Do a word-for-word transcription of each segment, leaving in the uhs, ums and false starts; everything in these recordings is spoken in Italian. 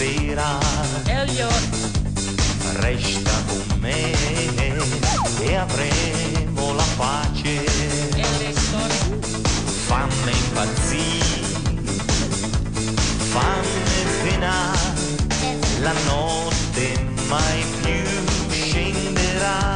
sera. Elio, Resta con me e avremo la pace. e le storie. Fammi impazzire, fammi penare, la notte mai più scenderà.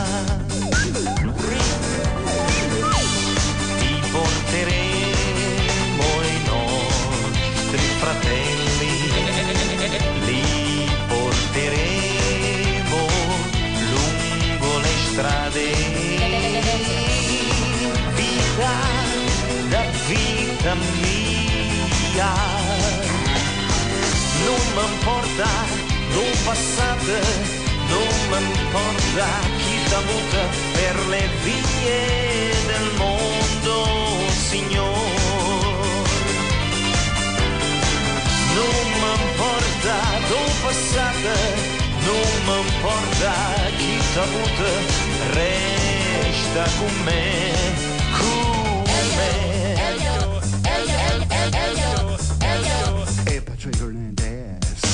Ti porteremo i nostri fratelli, li porteremo lungo le strade. Vita da vita mia, non m'importa lo passato, non m'importa chi t'ha avuto per le vie del mondo, Signor. Non m'importa lo passato, non m'importa chi t'ha avuto, resta con me, con me. E Patrick Hernandez.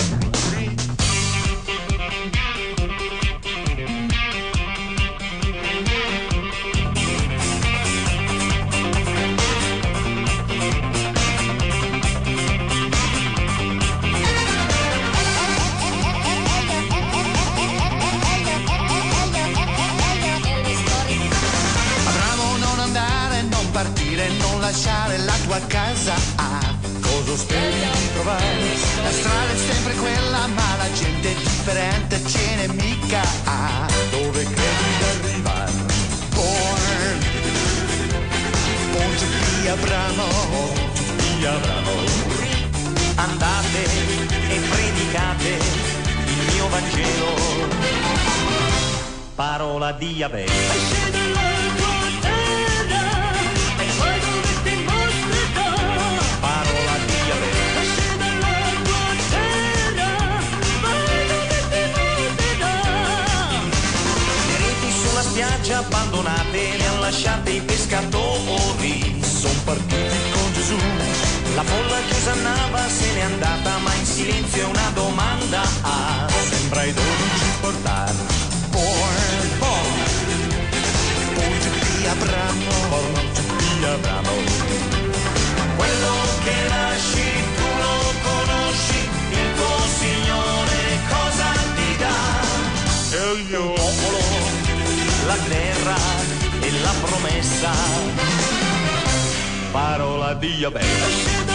Abramo, non andare, non partire, non lasciare la tua casa. Ah, cosa speri di trovare? La strada è sempre quella, ma la gente è differente, ce n'è mica. Ah, dove credi di arrivare? Born, born to be Abramo, born to be Abramo. Andate e predicate il mio Vangelo, parola di Yahweh. Parola di Yahweh. Le reti sulla spiaggia abbandonate le han lasciate i pescatori. Son partiti con Gesù. La folla che osannava se n'è andata, ma in silenzio una domanda ha. Sembra i dodici portare. Born, born, born to be Abramo, born to be Abramo. Quello che nasci tu lo conosci, il tuo Signore cosa ti dà? E il mio Popolo, la terra e la promessa, parola di Yahweh.